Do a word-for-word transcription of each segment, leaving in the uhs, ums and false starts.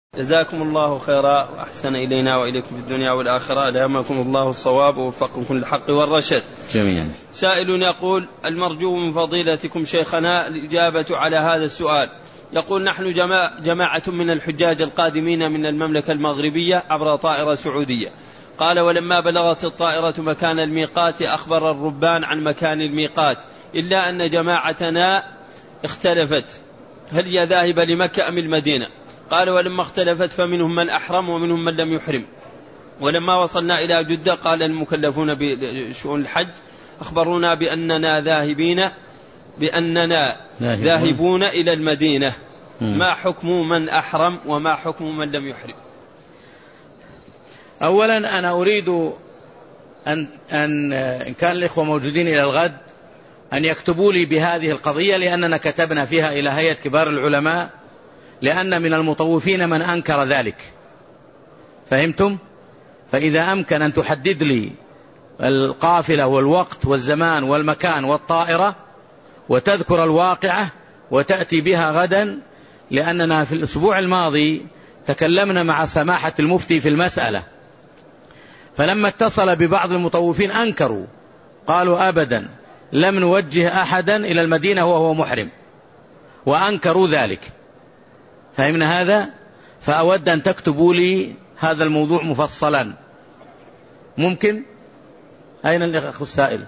جزاكم الله خيرا وأحسن إلينا وإليكم في الدنيا والآخرة. ألهمكم الله الصواب ووفقكم للحق والرشد جميعا. سائل يقول: المرجو من فضيلتكم شيخنا الإجابة على هذا السؤال. يقول: نحن جماعة من الحجاج القادمين من المملكة المغربية عبر طائرة سعودية. قال: ولما بلغت الطائرة مكان الميقات أخبر الربان عن مكان الميقات، إلا أن جماعتنا اختلفت هل هي ذاهبة لمكة أم المدينة. قال: ولما اختلفت فمنهم من أحرم ومنهم من لم يحرم. ولما وصلنا إلى جدة قال المكلفون بشؤون الحج أخبرونا بأننا ذاهبين بأننا ذاهبون إلى المدينة. ما حكم من أحرم وما حكم من لم يحرم؟ أولا أنا أريد أن, أن إن كان الإخوة موجودين إلى الغد أن يكتبوا لي بهذه القضية، لأننا كتبنا فيها إلى هيئة كبار العلماء، لأن من المطوفين من أنكر ذلك. فهمتم؟ فإذا أمكن أن تحدد لي القافلة والوقت والزمان والمكان والطائرة وتذكر الواقعة وتأتي بها غدا، لأننا في الأسبوع الماضي تكلمنا مع سماحة المفتي في المسألة، فلما اتصل ببعض المطوفين أنكروا، قالوا أبدا لم نوجه أحدا إلى المدينة وهو محرم، وأنكروا ذلك. فهمنا هذا؟ فأود أن تكتبوا لي هذا الموضوع مفصلا. ممكن؟ أين الأخ السائل؟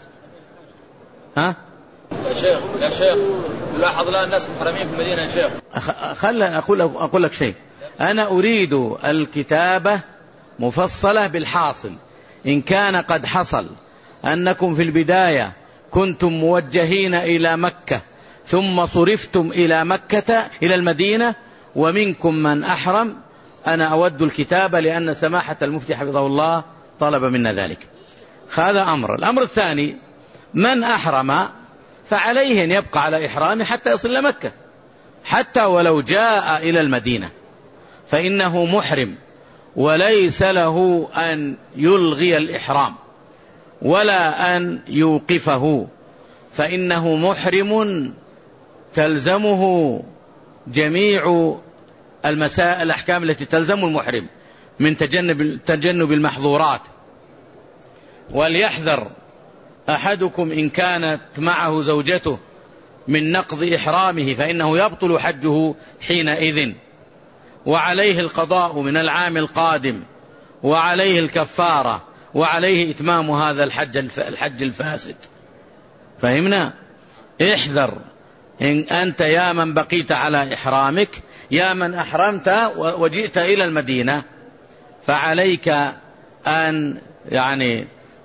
ها؟ يا شيخ يا شيخ لاحظ الآن الناس محرمين في المدينة يا شيخ. خلنا أقول أقول لك شيء. أنا أريد الكتابة مفصلة بالحاصل. إن كان قد حصل أنكم في البداية كنتم موجهين إلى مكة ثم صرفتم إلى مكة إلى المدينة ومنكم من أحرم، أنا أود الكتابة، لأن سماحة المفتي حفظه الله طلب منا ذلك. هذا أمر. الأمر الثاني: من أحرم فعليه أن يبقى على إحرامه حتى يصل إلى مكة، حتى ولو جاء إلى المدينة فإنه محرم، وليس له أن يلغي الإحرام ولا أن يوقفه، فإنه محرم تلزمه جميع المسائل الأحكام التي تلزم المحرم من تجنب, تجنب المحظورات. وليحذر أحدكم إن كانت معه زوجته من نقض إحرامه، فإنه يبطل حجه حينئذ، وعليه القضاء من العام القادم، وعليه الكفارة، وعليه إتمام هذا الحج الحج الفاسد. فهمنا؟ احذر إن أنت يا من بقيت على إحرامك، يا من أحرمت وجئت إلى المدينة، فعليك أن يعني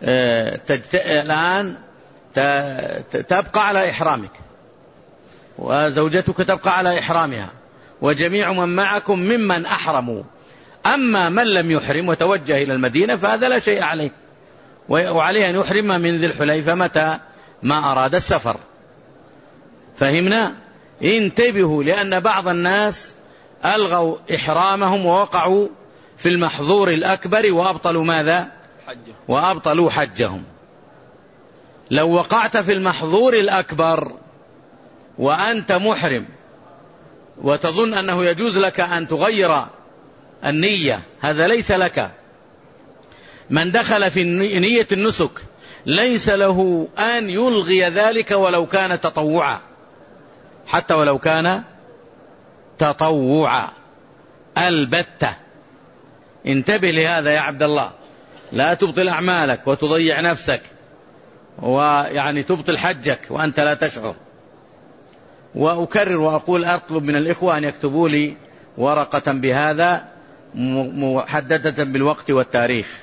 الآن تبقى على إحرامك، وزوجتك تبقى على إحرامها، وجميع من معكم ممن أحرموا. أما من لم يحرم وتوجه إلى المدينة فهذا لا شيء عليه، وعليه أن يحرم من ذي الحليفة متى ما أراد السفر. فهمنا؟ انتبهوا، لأن بعض الناس ألغوا إحرامهم ووقعوا في المحظور الأكبر وأبطلوا ماذا؟ حجه. وأبطلوا حجهم. لو وقعت في المحظور الأكبر وأنت محرم وتظن أنه يجوز لك أن تغير النية، هذا ليس لك. من دخل في نية النسك ليس له أن يلغي ذلك ولو كان تطوعا، حتى ولو كان تطوعا البتة. انتبه لهذا يا عبد الله، لا تبطل أعمالك وتضيع نفسك ويعني تبطل حجك وأنت لا تشعر. وأكرر وأقول أطلب من الإخوة أن يكتبوا لي ورقة بهذا محددة بالوقت والتاريخ،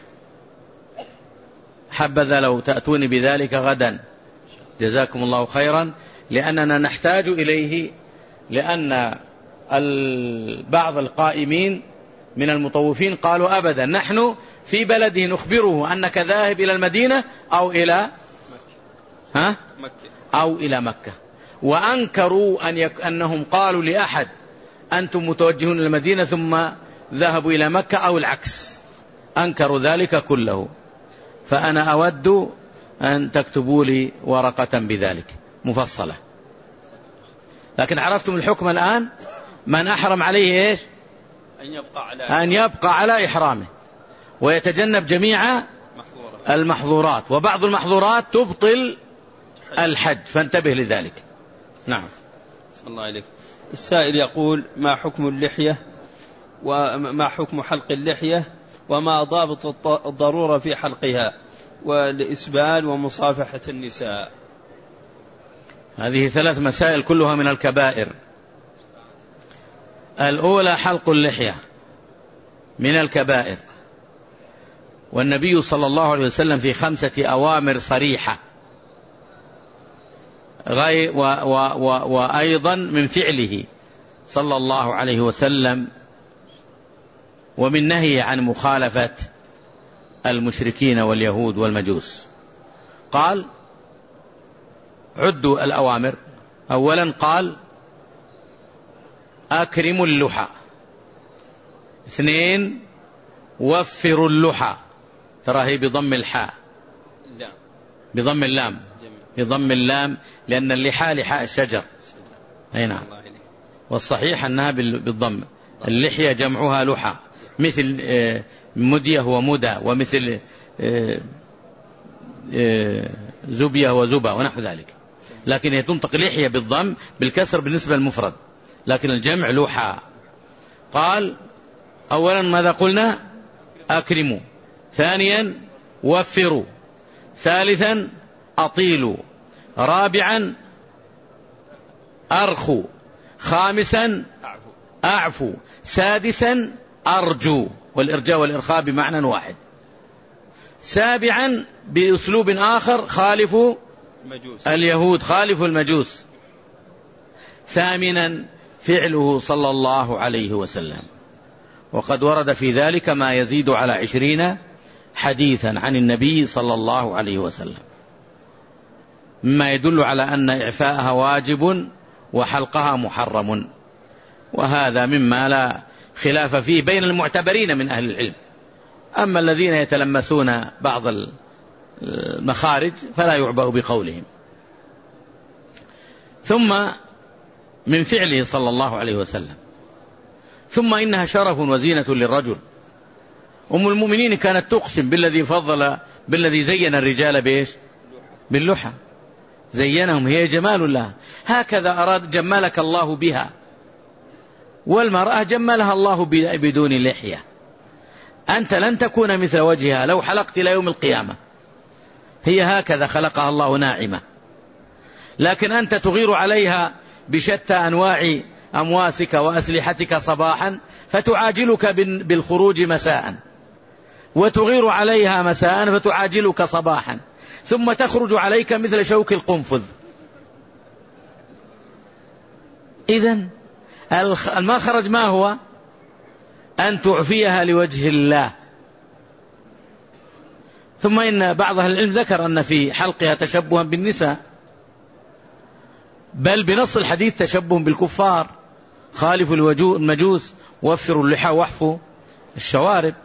حبذا لو تأتوني بذلك غدا. جزاكم الله خيرا، لأننا نحتاج إليه، لأن بعض القائمين من المطوفين قالوا أبدا نحن في بلده نخبره أنك ذاهب إلى المدينة أو إلى ها؟ أو إلى مكة، وأنكروا أن يك... أنهم قالوا لأحد أنتم متوجهون إلى المدينة ثم ذهبوا إلى مكة أو العكس، أنكروا ذلك كله. فأنا أود أن تكتبوا لي ورقة بذلك مفصلة. لكن عرفتم الحكم الآن؟ من أحرم عليه إيش؟ أن يبقى على, أن يبقى على إحرامه ويتجنب جميع المحظورات، وبعض المحظورات تبطل الحج، فانتبه لذلك. نعم. صلى الله عليك. السائل يقول: ما حكم اللحية وما حكم حلق اللحية وما ضابط الضرورة في حلقها والإسبال ومصافحة النساء؟ هذه ثلاث مسائل كلها من الكبائر. الأولى حلق اللحية من الكبائر، والنبي صلى الله عليه وسلم في خمسة أوامر صريحة، و و و وأيضا من فعله صلى الله عليه وسلم ومن نهي عن مخالفة المشركين واليهود والمجوس. قال: عدوا الأوامر. أولا قال: أكرموا اللحى. اثنين: وفروا اللحى، ترى هي بضم الحاء، بضم اللام، بضم اللام، لأن اللحى لحاء الشجر. أي نعم، والصحيح أنها بالضم. اللحية جمعها لحى، مثل مدية ومدى، ومثل زبية وزبا ونحو ذلك، لكن هي تنطق لحية بالضم بالكسر بالنسبة للمفرد، لكن الجمع لحى. قال: أولا ماذا قلنا؟ أكرموا. ثانيا: وفروا. ثالثا: أطيلوا. رابعا: أرخوا. خامسا: أعفوا. سادسا: أرجو، والإرجاء والإرخاء بمعنى واحد. سابعا بأسلوب آخر: خالفوا المجوس. اليهود، خالفوا المجوس. ثامنا فعله صلى الله عليه وسلم، وقد ورد في ذلك ما يزيد على عشرين حديثا عن النبي صلى الله عليه وسلم، مما يدل على أن إعفاءها واجب وحلقها محرم، وهذا مما لا خلاف فيه بين المعتبرين من أهل العلم. أما الذين يتلمسون بعض المخارج فلا يعبأ بقولهم. ثم من فعله صلى الله عليه وسلم. ثم إنها شرف وزينة للرجل. أم المؤمنين كانت تقسم بالذي فضل، بالذي زين الرجال بإيش؟ باللحى. زينهم، هي جمال الله، هكذا أراد جمالك الله بها. والمرأة جملها الله بدون لحية. أنت لن تكون مثل وجهها لو حلقت إلى يوم القيامة، هي هكذا خلقها الله ناعمة، لكن أنت تغير عليها بشتى أنواع أمواسك وأسلحتك صباحا، فتعاجلك بالخروج مساء، وتغير عليها مساء فتعاجلك صباحا، ثم تخرج عليك مثل شوك القنفذ. إذن المخرج ما هو؟ أن تعفيها لوجه الله. ثم إن بعض أهل العلم ذكر أن في حلقها تشبها بالنساء، بل بنص الحديث تشبه بالكفار: خالفوا المجوس، وفروا اللحى، واحفوا الشوارب.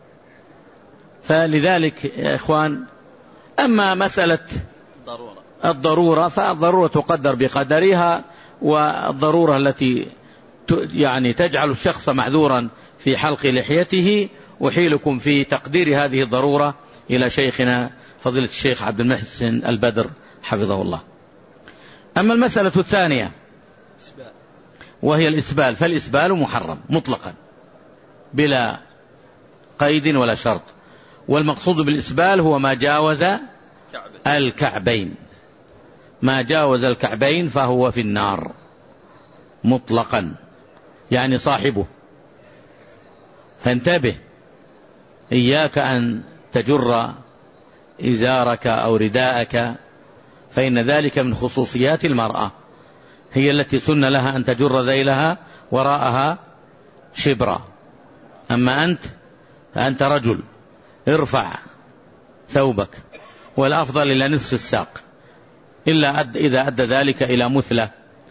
فلذلك يا إخوان، أما مسألة الضرورة فالضرورة تقدر بقدرها، والضرورة التي يعني تجعل الشخص معذورا في حلق لحيته، أحيلكم في تقدير هذه الضرورة إلى شيخنا فضيلة الشيخ عبد المحسن البدر حفظه الله. أما المسألة الثانية وهي الإسبال، فالإسبال محرم مطلقا بلا قيد ولا شرط، والمقصود بالإسبال هو ما جاوز الكعبين. ما جاوز الكعبين فهو في النار مطلقا، يعني صاحبه. فانتبه، إياك أن تجر إزارك أو رداءك، فإن ذلك من خصوصيات المرأة، هي التي سن لها أن تجر ذيلها وراءها شبرا. أما أنت فأنت رجل، ارفع ثوبك، والأفضل إلى نصف الساق، إلا أد إذا أدى ذلك إلى مثلة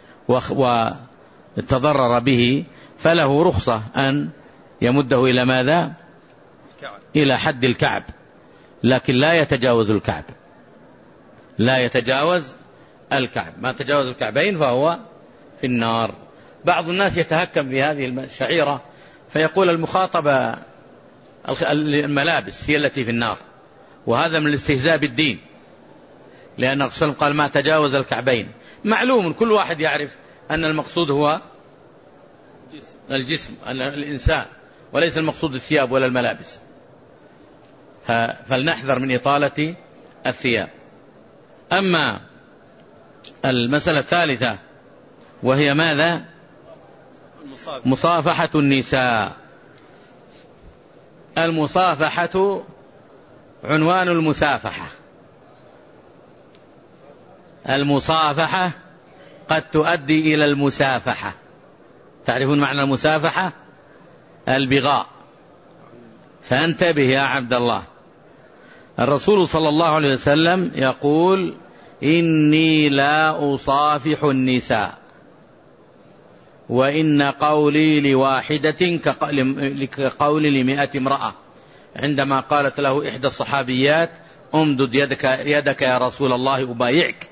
وتضرر به فله رخصة أن يمده إلى ماذا؟ إلى حد الكعب، لكن لا يتجاوز الكعب، لا يتجاوز الكعب. ما تجاوز الكعبين فهو في النار. بعض الناس يتهكم بهذه الشعيرة فيقول المخاطبة الملابس هي التي في النار، وهذا من الاستهزاء بالدين، لأن الرسول قال ما تجاوز الكعبين. معلوم كل واحد يعرف أن المقصود هو الجسم الإنسان، وليس المقصود الثياب ولا الملابس، فلنحذر من إطالة الثياب. أما المسألة الثالثة وهي ماذا؟ مصافحة النساء. المصافحة عنوان المسافحة. المصافحة قد تؤدي إلى المسافحة. تعرفون معنى المسافحة؟ البغاء. فانتبه يا عبد الله، الرسول صلى الله عليه وسلم يقول إني لا أصافح النساء، وإن قولي لواحدة كقولي لمئة امرأة، عندما قالت له إحدى الصحابيات أمدد يدك, يدك يا رسول الله أبايعك،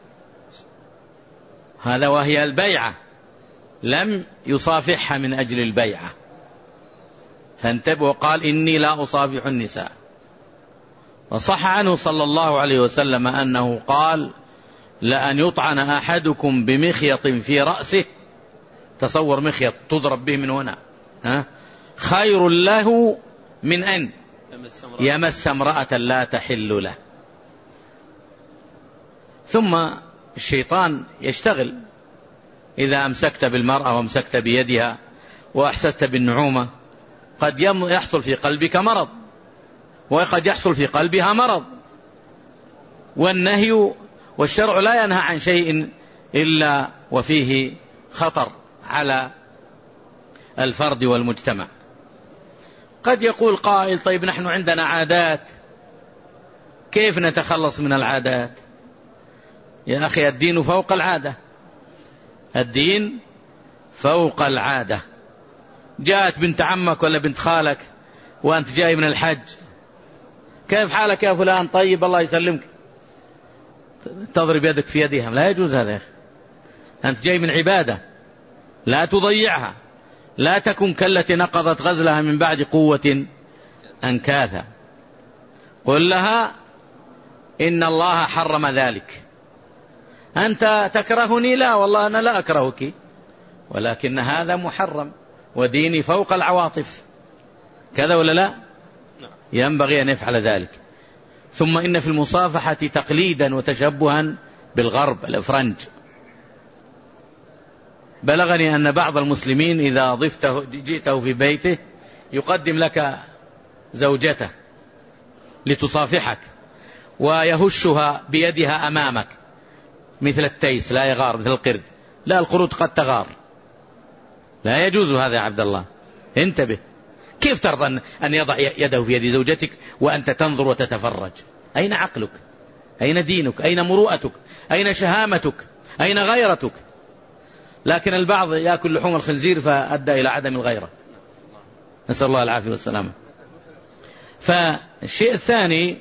هذا وهي البيعة، لم يصافحها من أجل البيعة، فانتبه وقال إني لا أصافح النساء. وصح عنه صلى الله عليه وسلم أنه قال لأن يطعن أحدكم بمخيط في رأسه، تصور مخيط تضرب به من هنا، ها؟ خير له من أن يمس امرأة لا تحل له. ثم الشيطان يشتغل، إذا أمسكت بالمرأة وامسكت بيدها وأحسست بالنعومة قد يحصل في قلبك مرض، وقد يحصل في قلبها مرض. والنهي والشرع لا ينهى عن شيء إلا وفيه خطر على الفرد والمجتمع. قد يقول قائل طيب نحن عندنا عادات، كيف نتخلص من العادات؟ يا أخي الدين فوق العادة، الدين فوق العادة. جاءت بنت عمك ولا بنت خالك وأنت جاي من الحج، كيف حالك يا فلان؟ طيب الله يسلمك، تضرب يدك في يدها، لا يجوز هذا يا أخي. أنت جاي من عبادة، لا تضيعها، لا تكن كالتي نقضت غزلها من بعد قوة أنكاثا. قل لها إن الله حرم ذلك. أنت تكرهني؟ لا والله أنا لا أكرهك، ولكن هذا محرم وديني فوق العواطف، كذا ولا لا؟ ينبغي أن يفعل ذلك. ثم إن في المصافحة تقليدا وتشبها بالغرب الأفرنج. بلغني أن بعض المسلمين إذا ضفته جئته في بيته يقدم لك زوجته لتصافحك ويهشها بيدها أمامك مثل التيس لا يغار، مثل القرد. لا، القرود قد تغار، لا يجوز هذا يا عبد الله، انتبه. كيف ترضى أن يضع يده في يد زوجتك وأنت تنظر وتتفرج؟ أين عقلك؟ أين دينك؟ أين مروءتك؟ أين شهامتك؟ أين غيرتك؟ لكن البعض يأكل لحوم الخنزير فأدى إلى عدم الغيرة، نسأل الله العافية والسلامة. فالشيء الثاني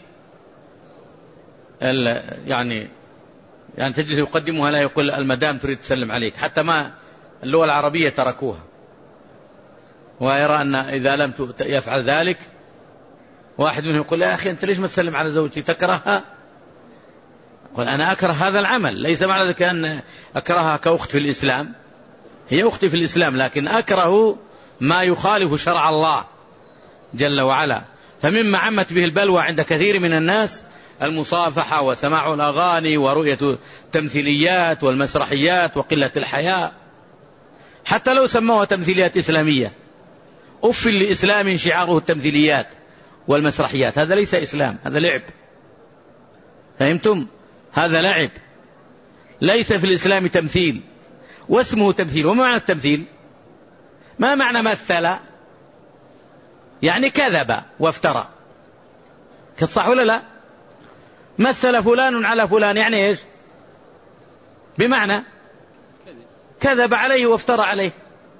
يعني يعني تجد يقدمها لا يقول المدام تريد تسلم عليك، حتى ما اللغة العربية تركوها، ويرى أن إذا لم يفعل ذلك واحد منهم يقول يا أخي أنت ليش ما تسلم على زوجتي؟ تكرهها؟ قل أنا أكره هذا العمل، ليس معنى ذلك أن أكرهها كأخت في الإسلام، هي أختي في الإسلام، لكن أكره ما يخالف شرع الله جل وعلا. فمما عمت به البلوى عند كثير من الناس المصافحة وسماع الأغاني ورؤية التمثيليات والمسرحيات وقلة الحياء، حتى لو سموها تمثيليات إسلامية. أف لإسلام شعاره التمثيليات والمسرحيات، هذا ليس إسلام، هذا لعب، فهمتم؟ هذا لعب، ليس في الإسلام تمثيل، واسمه تمثيل. وما معنى التمثيل؟ ما معنى مثل؟ يعني كذب وافترى، كالصح ولا لا؟ مثل فلان على فلان يعني إيش؟ بمعنى كذب عليه وافترى عليه.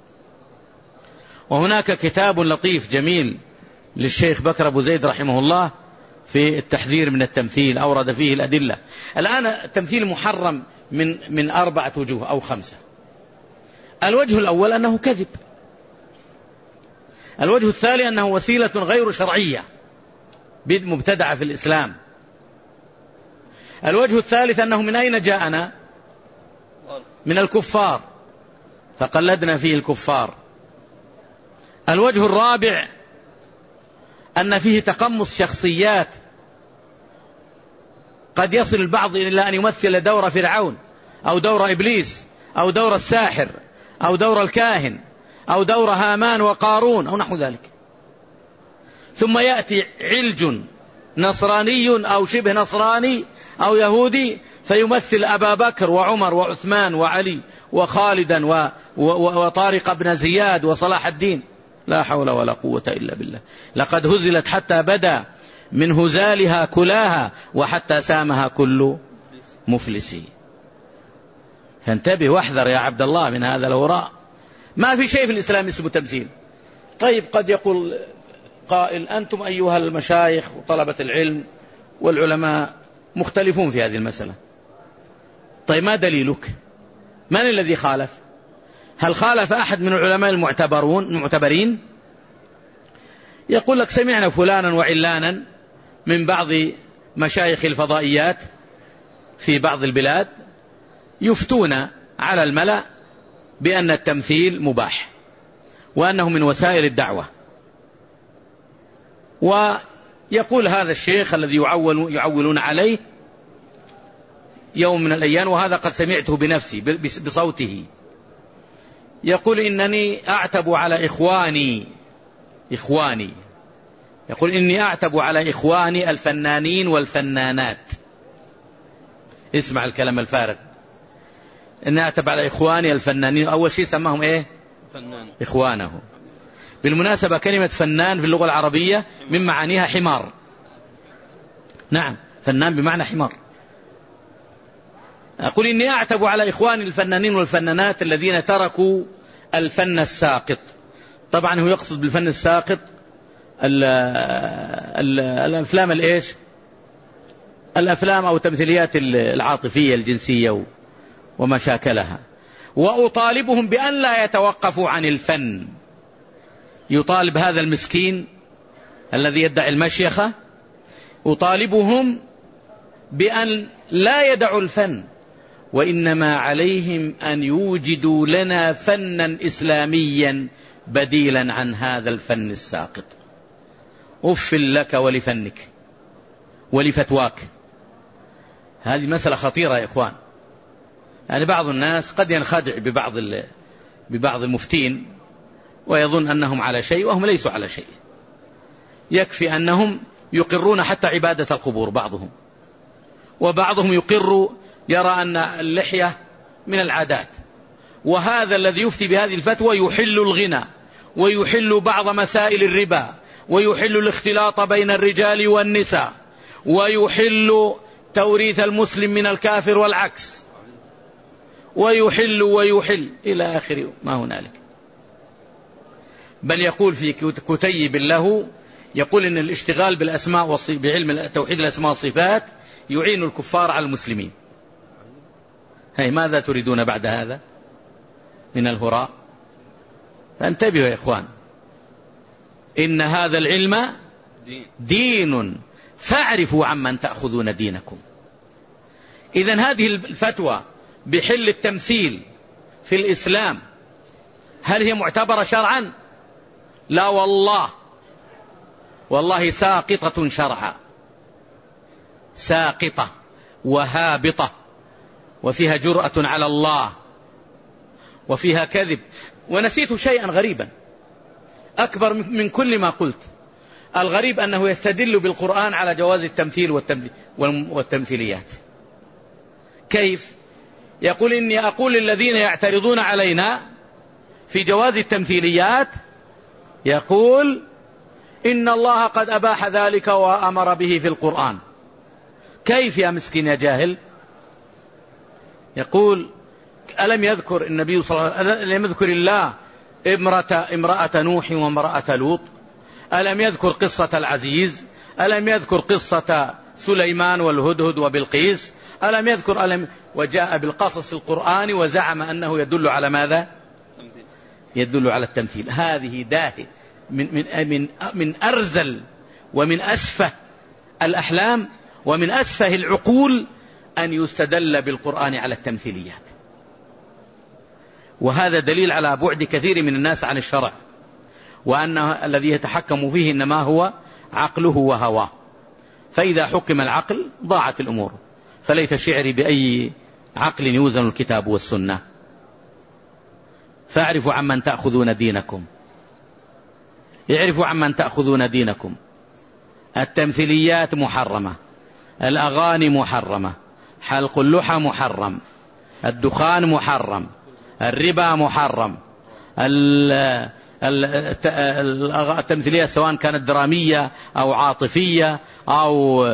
وهناك كتاب لطيف جميل للشيخ بكر أبو زيد رحمه الله في التحذير من التمثيل، أورد فيه الأدلة. الآن التمثيل محرم من من أربعة وجوه أو خمسة. الوجه الأول أنه كذب، الوجه الثاني أنه وسيلة غير شرعية مبتدعة في الإسلام. الوجه الثالث أنه من أين جاءنا؟ من الكفار، فقلدنا فيه الكفار. الوجه الرابع أن فيه تقمص شخصيات، قد يصل البعض إلى أن يمثل دور فرعون أو دور إبليس أو دور الساحر أو دور الكاهن أو دور هامان وقارون أو نحو ذلك. ثم يأتي علج نصراني أو شبه نصراني أو يهودي فيمثل أبا بكر وعمر وعثمان وعلي وخالدا و... و... وطارق بن زياد وصلاح الدين. لا حول ولا قوة إلا بالله. لقد هزلت حتى بدا من هزالها كلاها وحتى سامها كل مفلسي. فانتبه واحذر يا عبد الله من هذا الهراء. ما في شيء في الإسلام اسمه تمثيل. طيب قد يقول قائل أنتم أيها المشايخ وطلبة العلم والعلماء مختلفون في هذه المسألة. طيب ما دليلك؟ من الذي خالف؟ هل خالف أحد من العلماء المعتبرون المعتبرين؟ يقول لك سمعنا فلانا وعلانا من بعض مشايخ الفضائيات في بعض البلاد يفتون على الملأ بأن التمثيل مباح وأنه من وسائل الدعوة. ويقول هذا الشيخ الذي يعول يعولون عليه يوم من الأيام، وهذا قد سمعته بنفسي بصوته، يقول إنني أعتب على إخواني إخواني يقول إني أعتب على إخواني الفنانين والفنانات. اسمع الكلام الفارغ. إني أعتب على إخواني الفنانين. أول شيء سماهم إيه؟ فنان. إخوانه. بالمناسبة كلمة فنان في اللغة العربية من معانيها حمار. نعم، فنان بمعنى حمار. أقول إني أعتب على إخواني الفنانين والفنانات الذين تركوا الفن الساقط. طبعا هو يقصد بالفن الساقط ال ال الأفلام الإيش؟ الأفلام أو التمثيليات العاطفية الجنسية وما شاكلها. وأطالبهم بأن لا يتوقفوا عن الفن. يطالب هذا المسكين الذي يدعي المشيخة، أطالبهم بأن لا يدعوا الفن، وإنما عليهم أن يوجدوا لنا فنا إسلاميا بديلا عن هذا الفن الساقط. أف لك ولفنك ولفتواك. هذه مسألة خطيرة يا إخوان. يعني بعض الناس قد ينخدع ببعض ببعض المفتين ويظن أنهم على شيء وهم ليسوا على شيء. يكفي أنهم يقرون حتى عبادة القبور بعضهم، وبعضهم يقر يرى أن اللحية من العادات، وهذا الذي يفتي بهذه الفتوى يحل الغنى ويحل بعض مسائل الربا ويحل الاختلاط بين الرجال والنساء ويحل توريث المسلم من الكافر والعكس ويحل ويحل إلى آخر ما هنالك. بل يقول في كتيب له، يقول إن الاشتغال بالأسماء بعلم توحيد الأسماء والصفات يعين الكفار على المسلمين. هي ماذا تريدون بعد هذا من الهراء؟ فانتبهوا يا إخوان، إن هذا العلم دين فاعرفوا عمن تأخذون دينكم. إذن هذه الفتوى بحل التمثيل في الإسلام هل هي معتبرة شرعا؟ لا والله، والله ساقطة شرعا، ساقطة وهابطة، وفيها جرأة على الله وفيها كذب. ونسيت شيئا غريبا أكبر من كل ما قلت. الغريب أنه يستدل بالقرآن على جواز التمثيل والتمثيليات. كيف؟ يقول إني أقول للذين يعترضون علينا في جواز التمثيليات، يقول إن الله قد أباح ذلك وأمر به في القرآن. كيف يا مسكين يا جاهل؟ يقول ألم يذكر النبي صلى الله عليه وسلم، ألم يذكر الله امرأة, امرأة نوح وامرأة لوط؟ ألم يذكر قصة العزيز؟ ألم يذكر قصة سليمان والهدهد وبلقيس؟ ألم يذكر ألم وجاء بالقصص القرآن وزعم أنه يدل على ماذا؟ يدل على التمثيل. هذه داهية من, من, من, من أرذل ومن أسفه الأحلام ومن أسفه العقول أن يستدل بالقرآن على التمثيليات. وهذا دليل على بعد كثير من الناس عن الشرع، وأن الذي يتحكم فيه إنما هو عقله وهواه، فإذا حكم العقل ضاعت الأمور. فليت شعري بأي عقل يوزن الكتاب والسنة. فاعرفوا عمن تأخذون دينكم، اعرفوا عمن تأخذون دينكم. التمثيليات محرمة، الأغاني محرمة، حلق اللحى محرم، الدخان محرم، الربا محرم، التمثيلية سواء كانت درامية أو عاطفية أو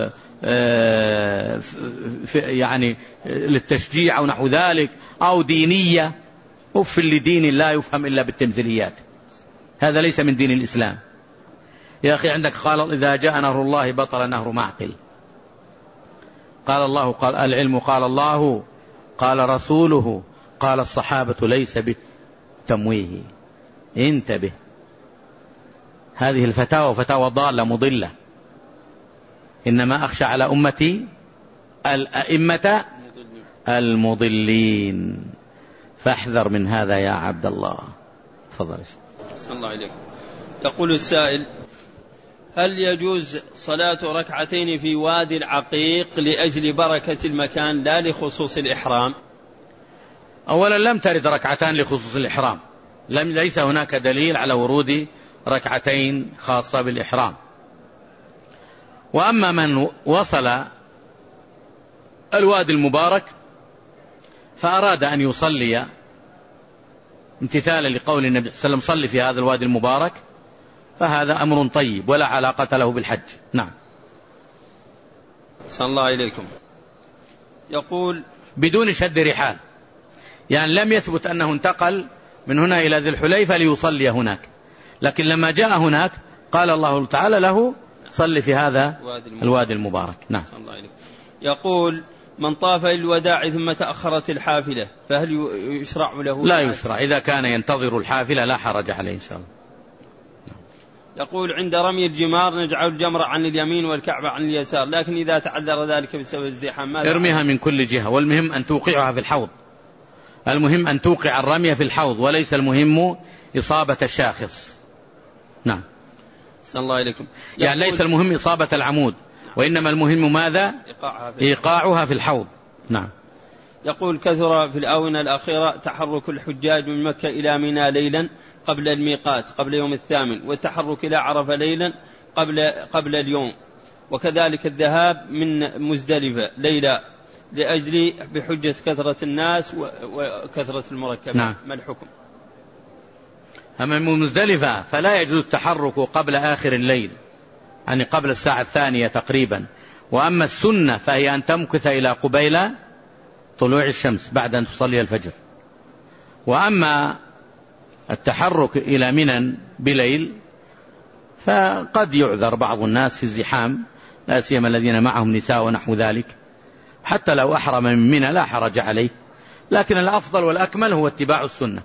يعني للتشجيع أو نحو ذلك أو دينية، أف لدين لا يفهم إلا بالتمثيليات. هذا ليس من دين الإسلام. يا أخي عندك قال إذا جاء نهر الله بطل نهر معقل. قال الله قال العلم، قال الله قال رسوله قال الصحابة، ليس بالتمويه. انتبه، هذه الفتاوى فتاوى ضالة مضلة. إنما أخشى على أمتي الأئمة المضلين، فاحذر من هذا يا عبد الله. تفضل. صلى الله عليك. يقول السائل: هل يجوز صلاة ركعتين في وادي العقيق لأجل بركة المكان لا لخصوص الإحرام؟ أولا لم ترد ركعتان لخصوص الإحرام، لم ليس هناك دليل على ورود ركعتين خاصة بالإحرام. وأما من وصل الوادي المبارك فأراد أن يصلي امتثالا لقول النبي صلى الله عليه وسلم صلي في هذا الوادي المبارك، فهذا أمر طيب ولا علاقة له بالحج. نعم. صلى الله عليكم. يقول بدون شد رحال، يعني لم يثبت أنه انتقل من هنا إلى ذي الحليفة ليصلي هناك، لكن لما جاء هناك قال الله تعالى له صل في هذا الوادي المبارك. نعم. صلى الله عليكم. يقول: من طاف للوداع ثم تأخرت الحافلة فهل يشرع له؟ لا يشرع، إذا كان ينتظر الحافلة لا حرج عليه إن شاء الله. يقول: عند رمي الجمار نجعل الجمر عن اليمين والكعبة عن اليسار، لكن إذا تعذر ذلك بسبب الزحام ماذا؟ ارميها من كل جهة، والمهم أن توقعها في الحوض. المهم أن توقع الرمية في الحوض، وليس المهم إصابة الشاخص. نعم. صلى الله عليكم. يعني ليس المهم إصابة العمود، وإنما المهم ماذا؟ إيقاعها في, إيقاعها في الحوض. نعم. يقول: كثر في الآونة الأخيرة تحرك الحجاج من مكة إلى منى ليلا قبل الميقات قبل يوم الثامن، والتحرك إلى عرفة ليلا قبل, قبل اليوم، وكذلك الذهاب من مزدلفة ليلا لأجل بحجة كثرة الناس وكثرة المركبات. نعم. ما الحكم؟ أما من مزدلفة فلا يجوز التحرك قبل آخر الليل، يعني قبل الساعة الثانية تقريبا. وأما السنة فهي أن تمكث إلى قبيل طلوع الشمس بعد أن تصلي الفجر. وأما التحرك إلى منى بليل فقد يعذر بعض الناس في الزحام، لا سيما الذين معهم نساء ونحو ذلك، حتى لو أحرم من منى لا حرج عليه، لكن الأفضل والأكمل هو اتباع السنة.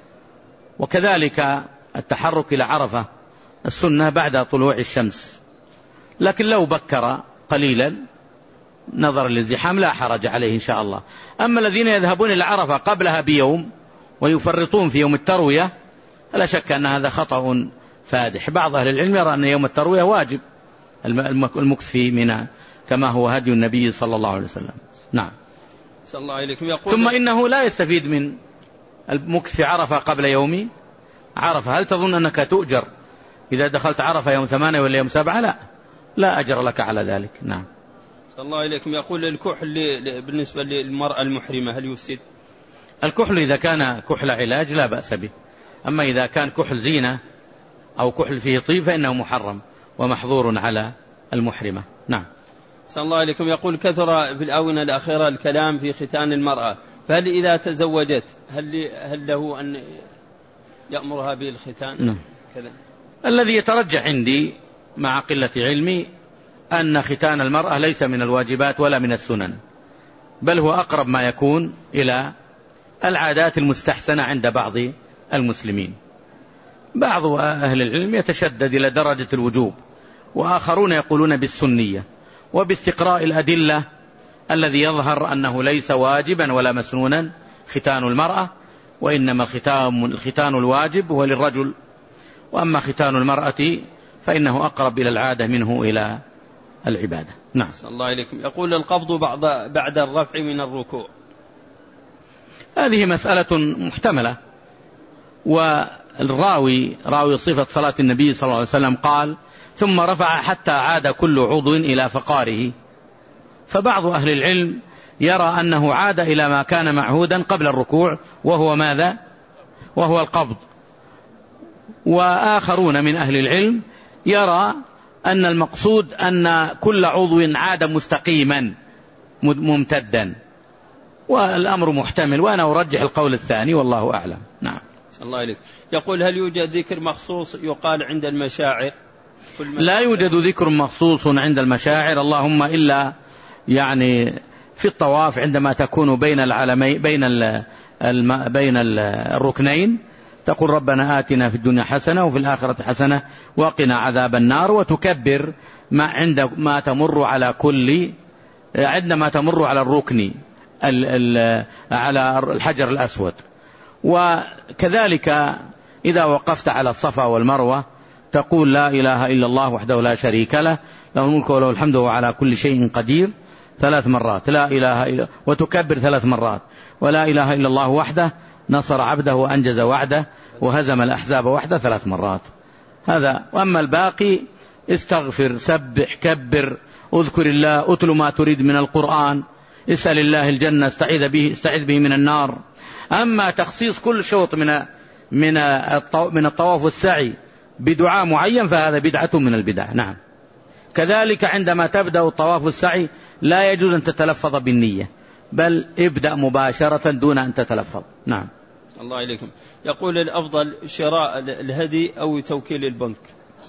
وكذلك التحرك إلى عرفة السنة بعد طلوع الشمس، لكن لو بكر قليلا نظرا للزحام لا حرج عليه إن شاء الله. أما الذين يذهبون إلى عرفة قبلها بيوم ويفرطون في يوم التروية لا شك أن هذا خطأ فادح. بعض أهل العلم يرى أن يوم التروية واجب المكث في منى كما هو هدي النبي صلى الله عليه وسلم. نعم. صلى الله عليكم. يقول: ثم إنه لا يستفيد من المكث في عرفة قبل يوم عرفة. هل تظن أنك تؤجر إذا دخلت عرفة يوم ثمانية ولا يوم سبعة؟ لا، لا أجر لك على ذلك. نعم. صلى الله عليكم. يقول: الكحل بالنسبة للمرأة المحرمة هل يفسد؟ الكحل إذا كان كحل علاج لا بأس به، أما إذا كان كحل زينة أو كحل فيه طيب فإنه محرم ومحظور على المحرمة. نعم. صلى الله عليكم. يقول: كثر في الآونة الأخيرة الكلام في ختان المرأة، فهل إذا تزوجت هل, هل له أن يأمرها بالختان؟ نعم. كذا. الذي يترجح عندي مع قلة علمي أن ختان المرأة ليس من الواجبات ولا من السنن، بل هو أقرب ما يكون إلى العادات المستحسنة عند بعض المسلمين. بعض أهل العلم يتشدد إلى درجة الوجوب، وآخرون يقولون بالسنية، وباستقراء الأدلة الذي يظهر أنه ليس واجبا ولا مسنونا ختان المرأة، وإنما الختان, الختان الواجب هو للرجل، وأما ختان المرأة فإنه أقرب إلى العادة منه إلى العبادة. نعم. الله إليكم. يقول القبض بعد بعد الرفع من الركوع، هذه مسألة محتملة، والراوي راوي صفة صلاة النبي صلى الله عليه وسلم قال ثم رفع حتى عاد كل عضو إلى فقاره، فبعض أهل العلم يرى أنه عاد إلى ما كان معهودا قبل الركوع، وهو ماذا؟ وهو القبض. وآخرون من أهل العلم يرى أن المقصود أن كل عضو عاد مستقيما ممتدا، والأمر محتمل، وأنا أرجح القول الثاني والله أعلم. نعم. الله إليك. يقول هل يوجد ذكر مخصوص يقال عند المشاعر؟ لا يوجد ذكر مخصوص عند المشاعر، اللهم إلا يعني في الطواف عندما تكون بين العلمين بين ال بين الركنين تقول ربنا آتنا في الدنيا حسنة وفي الآخرة حسنة وقنا عذاب النار، وتكبر ما عندما تمر على كل عندما تمر على الركن ال ال على الحجر الأسود. وكذلك إذا وقفت على الصفا والمروة تقول لا إله إلا الله وحده لا شريك له، له الملك وله الحمد وهو على كل شيء قدير ثلاث مرات، لا إله إلا، وتكبر ثلاث مرات، ولا إله إلا الله وحده نصر عبده وأنجز وعده وهزم الأحزاب وحده ثلاث مرات. هذا. وأما الباقي استغفر، سبح، كبر، اذكر الله، اتل ما تريد من القرآن، اسأل الله الجنة، استعيذ به استعيذ به من النار. أما تخصيص كل شوط من من من الطواف والسعي بدعاء معين فهذا بدعة من البدع. نعم. كذلك عندما تبدأ الطواف والسعي لا يجوز أن تتلفظ بالنية، بل ابدأ مباشرة دون أن تتلفظ. نعم. الله إليكم. يقول الأفضل شراء الهدي أو توكيل البنك؟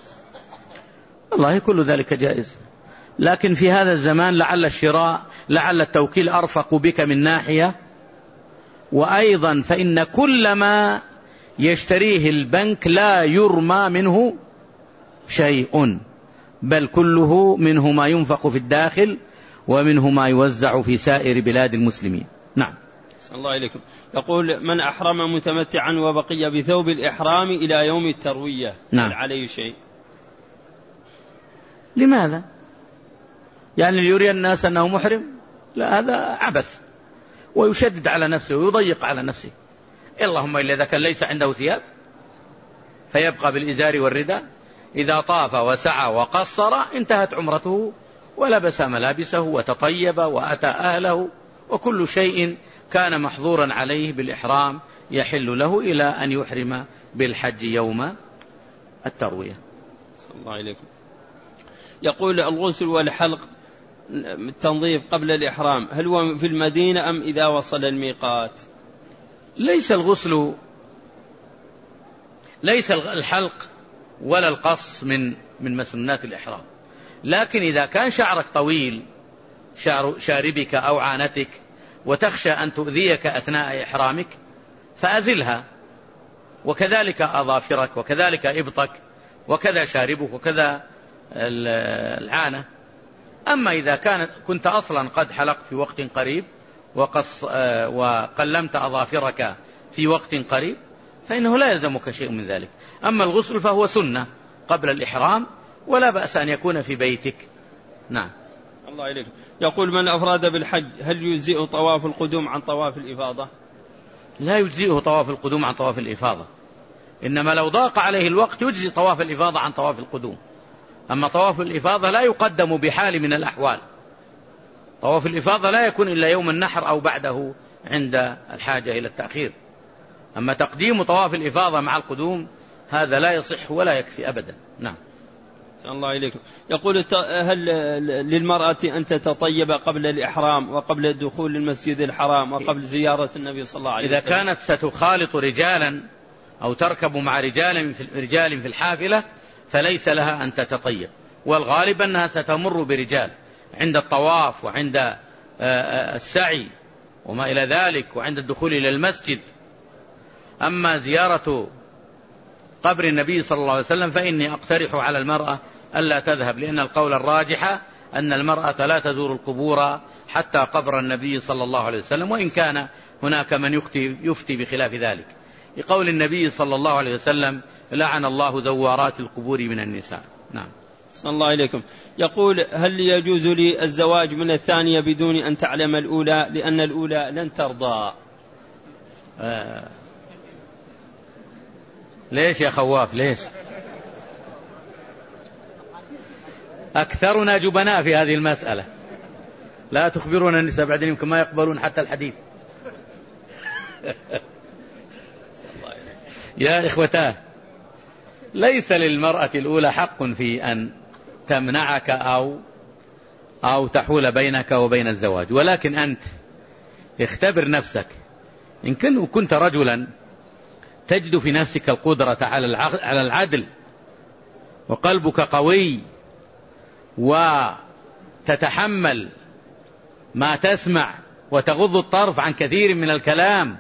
والله كل ذلك جائز، لكن في هذا الزمان لعل الشراء لعل التوكيل أرفق بك من ناحية، وأيضا فإن كل ما يشتريه البنك لا يرمى منه شيء، بل كله منه ما ينفق في الداخل ومنه ما يوزع في سائر بلاد المسلمين. نعم. الله إليكم. يقول من أحرم متمتعا وبقي بثوب الإحرام إلى يوم التروية نعم. عليه شيء؟ لماذا؟ يعني ليري الناس أنه محرم؟ لا، هذا عبث، ويشدد على نفسه ويضيق على نفسه. اللهم إلا إذا كان ليس عنده ثياب فيبقى بالإزار والرداء، إذا طاف وسعى وقصر انتهت عمرته ولبس ملابسه وتطيب وأتى أهله، وكل شيء كان محظورا عليه بالإحرام يحل له إلى أن يحرم بالحج يوم التروية. صلى الله عليكم. يقول الغسل والحلق التنظيف قبل الإحرام هل هو في المدينة أم إذا وصل الميقات؟ ليس الغسل ليس الحلق ولا القص من من مسنات الإحرام، لكن إذا كان شعرك طويل، شعر شاربك أو عانتك، وتخشى أن تؤذيك أثناء إحرامك فأزلها، وكذلك أظافرك، وكذلك إبطك، وكذا شاربك، وكذا العانة. أما إذا كانت كنت أصلا قد حلقت في وقت قريب وقص وقلمت أظافرك في وقت قريب فإنه لا يلزمك شيء من ذلك. أما الغسل فهو سنة قبل الإحرام، ولا بأس أن يكون في بيتك. نعم. الله إليك. يقول من أفراد بالحج هل يجزئ طواف القدوم عن طواف الإفاضة؟ لا يجزئه طواف القدوم عن طواف الإفاضة، إنما لو ضاق عليه الوقت يجزي طواف الإفاضة عن طواف القدوم. أما طواف الإفاضة لا يقدم بحال من الأحوال، طواف الإفاضة لا يكون إلا يوم النحر أو بعده عند الحاجة إلى التأخير. أما تقديم طواف الإفاضة مع القدوم هذا لا يصح ولا يكفي أبدا. نعم. الله إليكم. يقول هل للمرأة أن تتطيب قبل الإحرام وقبل الدخول للمسجد الحرام وقبل زيارة النبي صلى الله عليه وسلم؟ إذا كانت ستخالط رجالا أو تركب مع رجال في رجال في الحافلة فليس لها أن تتطيب، والغالب أنها ستمر برجال عند الطواف وعند السعي وما إلى ذلك وعند الدخول إلى المسجد. أما زيارة قبر النبي صلى الله عليه وسلم فإني أقترح على المرأة ألا تذهب، لأن القول الراجح أن المرأة لا تزور القبور حتى قبر النبي صلى الله عليه وسلم، وإن كان هناك من يفتي, يفتي بخلاف ذلك، لقول النبي صلى الله عليه وسلم لعن الله زوارات القبور من النساء. نعم. صلى الله عليكم. يقول هل يجوز لي الزواج من الثانية بدون أن تعلم الأولى لأن الأولى لن ترضى؟ آه. ليش يا خواف ليش؟ أكثرنا جبناء في هذه المسألة، لا تخبرون النساء بعدين يمكن ما يقبلون حتى الحديث. يا إخوتاه، ليس للمرأة الأولى حق في أن تمنعك أو أو تحول بينك وبين الزواج، ولكن أنت اختبر نفسك، إن كنت رجلا تجد في نفسك القدرة على العدل وقلبك قوي وتتحمل ما تسمع وتغض الطرف عن كثير من الكلام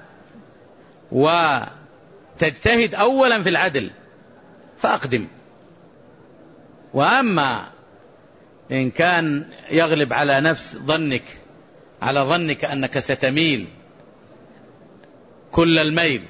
وتجتهد أولا في العدل فأقدم. وأما إن كان يغلب على نفس ظنك على ظنك أنك ستميل كل الميل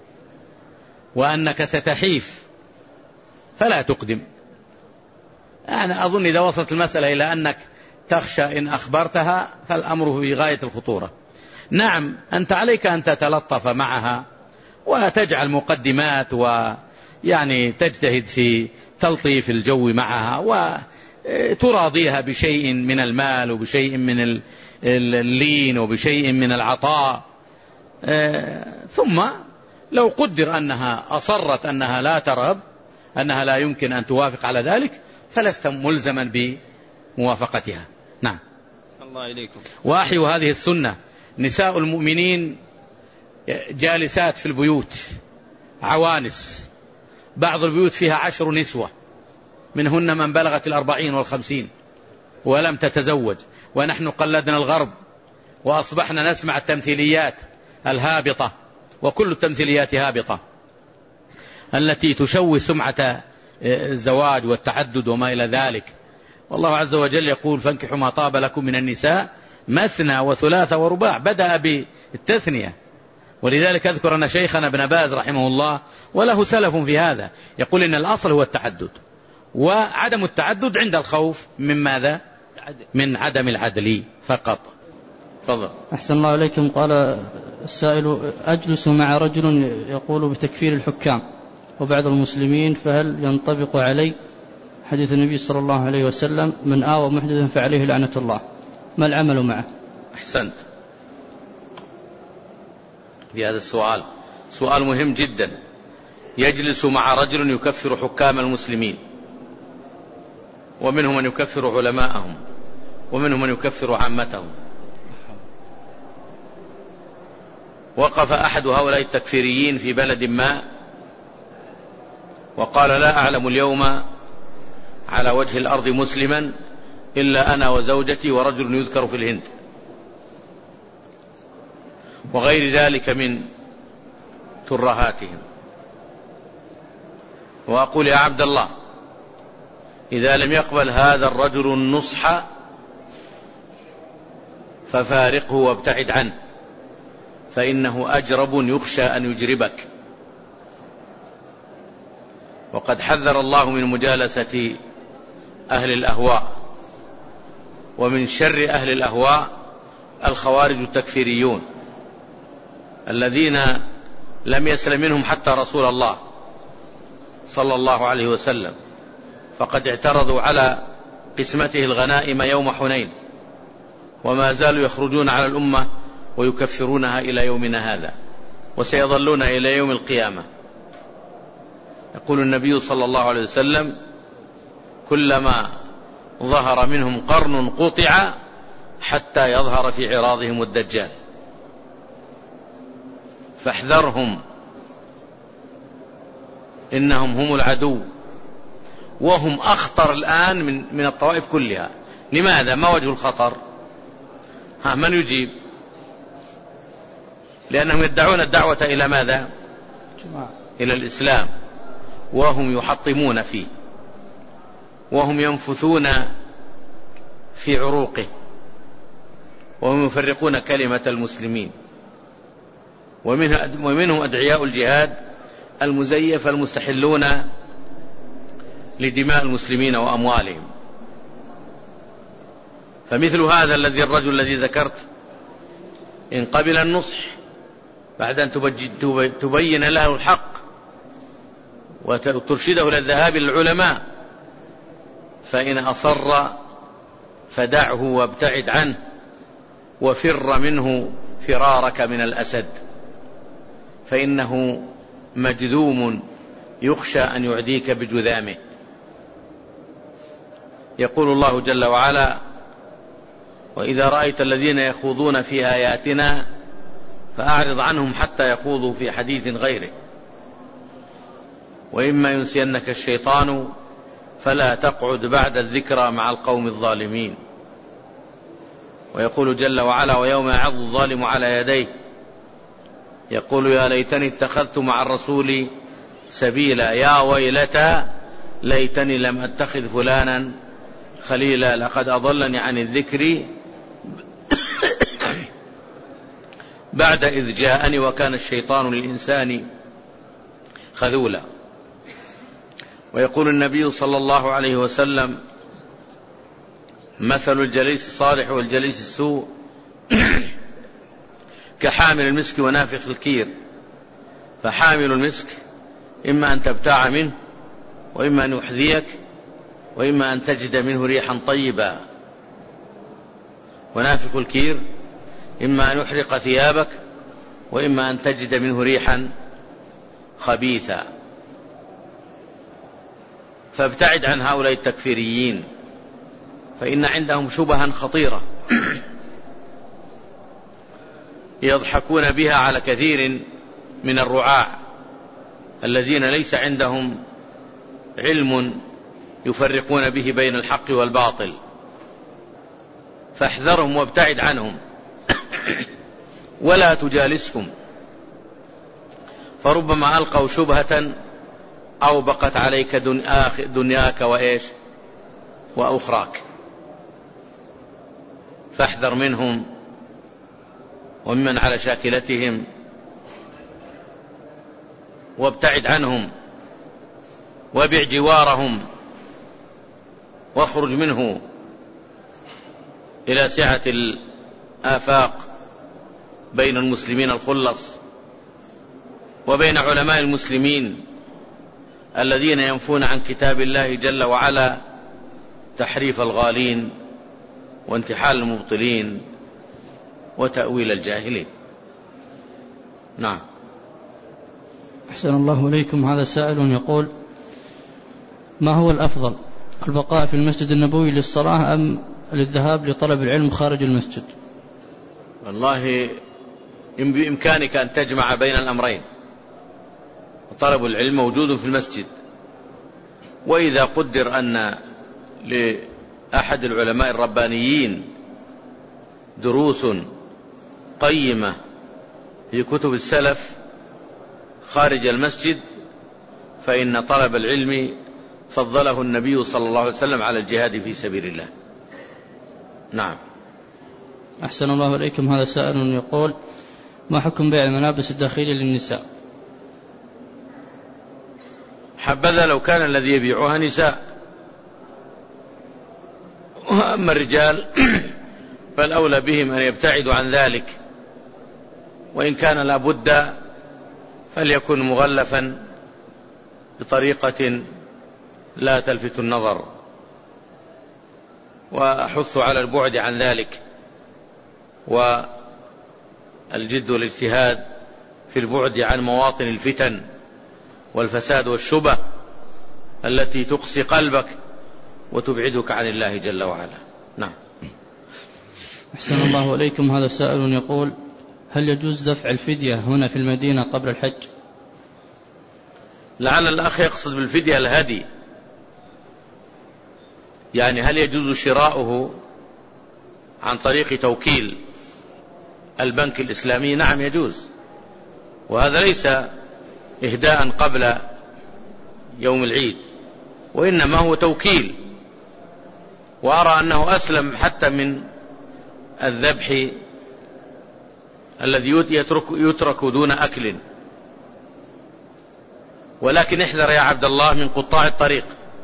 وأنك ستحيف فلا تقدم. أنا أظن إذا وصلت المسألة إلى أنك تخشى إن أخبرتها فالأمر في غاية الخطورة. نعم، أنت عليك أن تتلطف معها وتجعل مقدمات ويعني تجتهد في تلطيف الجو معها وتراضيها بشيء من المال وبشيء من اللين وبشيء من العطاء، ثم لو قدر أنها أصرت أنها لا ترغب أنها لا يمكن أن توافق على ذلك فلست ملزما بموافقتها. نعم. صلى الله عليكم. وأحيوا هذه السنة، نساء المؤمنين جالسات في البيوت عوانس، بعض البيوت فيها عشر نسوة منهن من بلغت الأربعين والخمسين ولم تتزوج، ونحن قلدنا الغرب وأصبحنا نسمع التمثيليات الهابطة، وكل التمثيليات هابطة التي تشوه سمعة الزواج والتعدد وما إلى ذلك. والله عز وجل يقول فانكحوا ما طاب لكم من النساء مثنى وثلاث ورباع، بدأ بالتثنية. ولذلك أذكر أن شيخنا ابن باز رحمه الله وله سلف في هذا يقول إن الأصل هو التعدد، وعدم التعدد عند الخوف من ماذا؟ من عدم العدل فقط. تفضل. أحسن الله عليكم. قال السائل أجلس مع رجل يقول بتكفير الحكام وبعض المسلمين، فهل ينطبق علي حديث النبي صلى الله عليه وسلم من آوى محدثا فعليه لعنة الله؟ ما العمل معه؟ أحسنت في هذا السؤال، سؤال مهم جدا. يجلس مع رجل يكفر حكام المسلمين، ومنهم من يكفر علماءهم، ومنهم من يكفر عامتهم. وقف أحد هؤلاء التكفيريين في بلد ما وقال لا أعلم اليوم على وجه الأرض مسلما إلا أنا وزوجتي ورجل يذكر في الهند، وغير ذلك من ترهاتهم. وأقول يا عبد الله، إذا لم يقبل هذا الرجل النصح ففارقه وابتعد عنه، فإنه أجرب يخشى أن يجربك. وقد حذر الله من مجالسة أهل الأهواء، ومن شر أهل الأهواء الخوارج التكفيريون الذين لم يسلم منهم حتى رسول الله صلى الله عليه وسلم، فقد اعترضوا على قسمته الغنائم يوم حنين، وما زالوا يخرجون على الأمة ويكفرونها إلى يومنا هذا، وسيظلون إلى يوم القيامة. يقول النبي صلى الله عليه وسلم كلما ظهر منهم قرن قطع حتى يظهر في عراضهم الدجال، فاحذرهم إنهم هم العدو، وهم أخطر الآن من, من الطوائف كلها. لماذا؟ ما وجه الخطر؟ ها من يجيب؟ لأنهم يدعون الدعوة إلى ماذا؟ إلى الإسلام، وهم يحطمون فيه وهم ينفثون في عروقه وهم يفرقون كلمة المسلمين، ومنهم أدعياء الجهاد المزيف المستحلون لدماء المسلمين وأموالهم. فمثل هذا الذي الرجل الذي ذكرت إن قبل النصح بعد أن تبين له الحق وترشده إلى الذهاب للعلماء، فإن أصر فدعه وابتعد عنه وفر منه فرارك من الأسد، فإنه مجذوم يخشى أن يعديك بجذامه. يقول الله جل وعلا: وإذا رأيت الذين يخوضون في آياتنا فأعرض عنهم حتى يخوضوا في حديث غيره، وإما ينسينك الشيطان فلا تقعد بعد الذكرى مع القوم الظالمين. ويقول جل وعلا: ويوم يعض الظالم على يديه يقول يا ليتني اتخذت مع الرسول سبيلا يا ويلتى ليتني لم أتخذ فلانا خليلا لقد أضلني عن الذكر بعد إذ جاءني وكان الشيطان للإنسان خذولا. ويقول النبي صلى الله عليه وسلم: مثل الجليس الصالح والجليس السوء كحامل المسك ونافخ الكير، فحامل المسك إما أن تبتاع منه وإما أن يحذيك وإما أن تجد منه ريحا طيبا، ونافخ الكير إما أن يحرق ثيابك وإما أن تجد منه ريحا خبيثا. فابتعد عن هؤلاء التكفيريين، فإن عندهم شبها خطيرة يضحكون بها على كثير من الرعاع الذين ليس عندهم علم يفرقون به بين الحق والباطل، فاحذرهم وابتعد عنهم ولا تجالسهم، فربما ألقوا شبهة أو بقت عليك دنياك وإيش وأخراك، فاحذر منهم وممن على شاكلتهم وابتعد عنهم وابع جوارهم واخرج منه إلى سعة الآفاق بين المسلمين الخلص وبين علماء المسلمين الذين ينفون عن كتاب الله جل وعلا تحريف الغالين وانتحال المبطلين وتأويل الجاهلين. نعم. أحسن الله إليكم. هذا سائل يقول: ما هو الأفضل، البقاء في المسجد النبوي للصلاة أم للذهاب لطلب العلم خارج المسجد؟ والله بإمكانك أن تجمع بين الأمرين، طلب العلم موجود في المسجد، وإذا قدر أن لأحد العلماء الربانيين دروس قيمة في كتب السلف خارج المسجد فإن طلب العلم فضله النبي صلى الله عليه وسلم على الجهاد في سبيل الله. نعم. أحسن الله إليكم. هذا سائل يقول: ما حكم بيع الملابس الداخلية للنساء؟ حبذا لو كان الذي يبيعها نساء، وأما الرجال فالأولى بهم أن يبتعدوا عن ذلك، وإن كان لابد فليكن مغلفا بطريقة لا تلفت النظر، وأحث على البعد عن ذلك والجد والاجتهاد في البعد عن مواطن الفتن والفساد والشبه التي تقسي قلبك وتبعدك عن الله جل وعلا. نعم. أحسن الله إليكم. هذا سائل يقول: هل يجوز دفع الفدية هنا في المدينة قبل الحج؟ لعل الأخ يقصد بالفدية الهدي، يعني هل يجوز شراؤه عن طريق توكيل البنك الإسلامي؟ نعم يجوز، وهذا ليس إهداء قبل يوم العيد، وإنما هو توكيل. وأرى أنه أسلم حتى من الذبح الذي يترك, يترك دون أكل. ولكن احذر يا عبد الله من قطاع الطريق،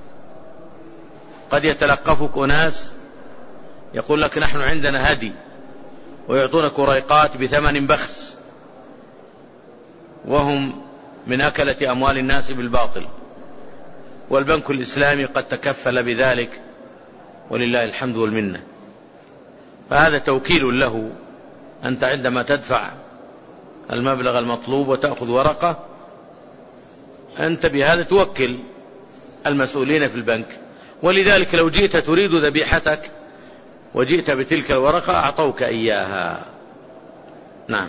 قد يتلقفك أناس يقول لك نحن عندنا هدي، ويعطونك ريقات بثمن بخس، وهم من أكلة أموال الناس بالباطل، والبنك الإسلامي قد تكفل بذلك ولله الحمد والمنة. فهذا توكيل له، أنت عندما تدفع المبلغ المطلوب وتأخذ ورقة، أنت بهذا توكل المسؤولين في البنك. ولذلك لو جئت تريد ذبيحتك وجئت بتلك الورقة أعطوك إياها. نعم.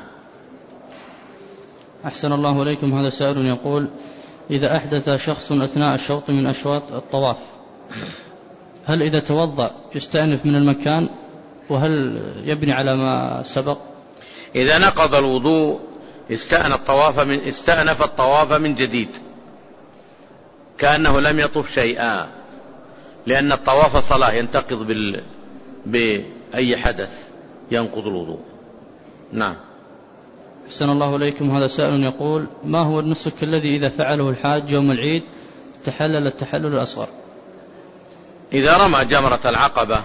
أحسن الله إليكم. هذا سائل يقول: إذا أحدث شخص أثناء الشوط من أشواط الطواف، هل إذا توضأ يستأنف من المكان، وهل يبني على ما سبق؟ إذا نقض الوضوء استأنف الطواف من, استأنف الطواف من جديد كأنه لم يطف شيئا، لأن الطواف صلاة ينتقض بال... بأي حدث ينقض الوضوء. نعم. أحسن الله إليكم. هذا سائل يقول: ما هو النسك الذي إذا فعله الحاج يوم العيد تحلل التحلل الأصغر؟ إذا رمى جمرة العقبة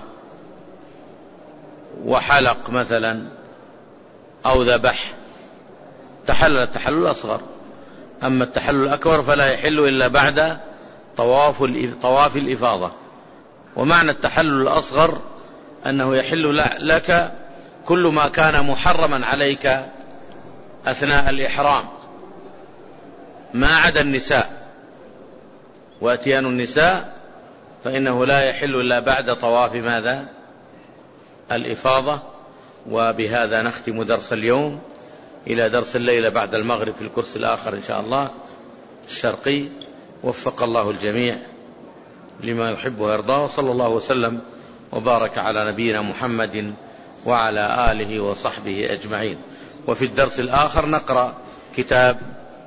وحلق مثلا أو ذبح تحلل التحلل الأصغر. أما التحلل الأكبر فلا يحل إلا بعد طواف طواف الإفاضة. ومعنى التحلل الأصغر أنه يحل لك كل ما كان محرما عليك أثناء الإحرام ما عدا النساء، وأتيان النساء فإنه لا يحل إلا بعد طواف ماذا؟ الإفاضة. وبهذا نختم درس اليوم، إلى درس الليلة بعد المغرب في الكرسي الآخر إن شاء الله الشرقي. وفق الله الجميع لما يحب ويرضى، وصلى الله وسلم وبارك على نبينا محمد وعلى آله وصحبه أجمعين. وفي الدرس الآخر نقرأ كتاب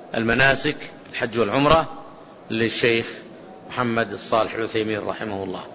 المناسك الحج والعمرة للشيخ محمد الصالح العثيمين رحمه الله.